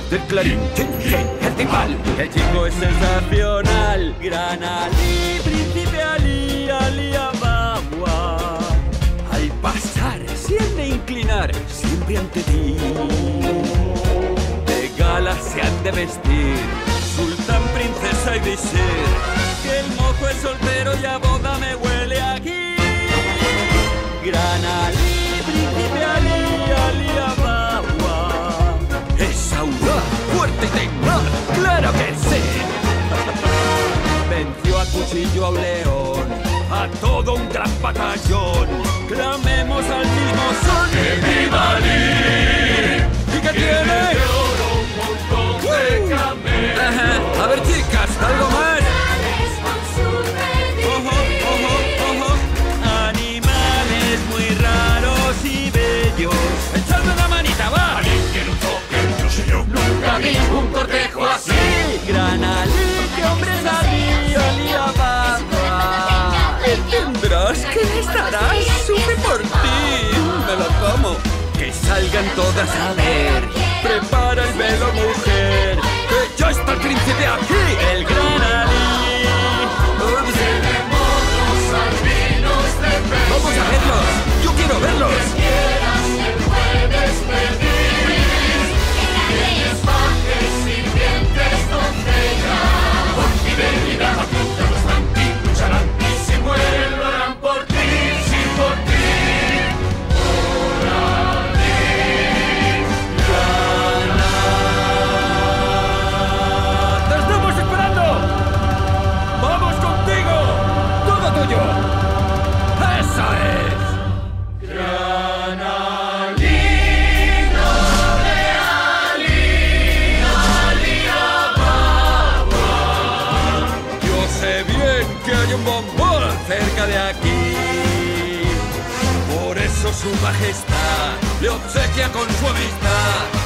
del Clarín, el timbal. El chico es sensacional, Gran Ali, príncipe Ali, Ali Ababa. Al pasar, siempre inclinar, siempre ante ti. De gala se han de vestir, sultán, princesa y visir. Que el mozo es soltero y a boda me huele aquí. Gran Ali, príncipe Ali, Ali Ababa. Es audaz, fuerte y tenaz, claro que sí. Venció a cuchillo a un león, a todo un gran batallón. Clamemos al mismo son. ¡Que viva Ali! ¿Y qué tiene? De oro un montón de camellos. A ver, chicas, ¿algo más? Animales muy raros y bellos. ¡Echadme una manita, va! Ali tiene un toque, no sé yo. Nunca vi un cortejo así. Gran Ali, qué hombre es Ali, Ali Ababa. ¿Tendrás que estarás? Sube por ti. Me lo como. Que salgan todas a ver. Prepara el velo, mujer. Que ya está el príncipe aquí. El Gran Ali. Tenemos los albinos de pecho. Vamos a verlos. Yo quiero verlos. Quieras me puedes pedir. Pajes y dientes doncellas. Por fidelidad a punta los antiguos lucharán. Y si mueren lo harán por ti, sí por ti. Por Ali. ¡Te estamos esperando! ¡Vamos contigo! ¡Todo tuyo! ¡Eso es! Gran Ali, noble Ali, Ali Ababa. Yo sé bien que hay un bombón cerca de aquí. Por eso su majestad le obsequia con su amistad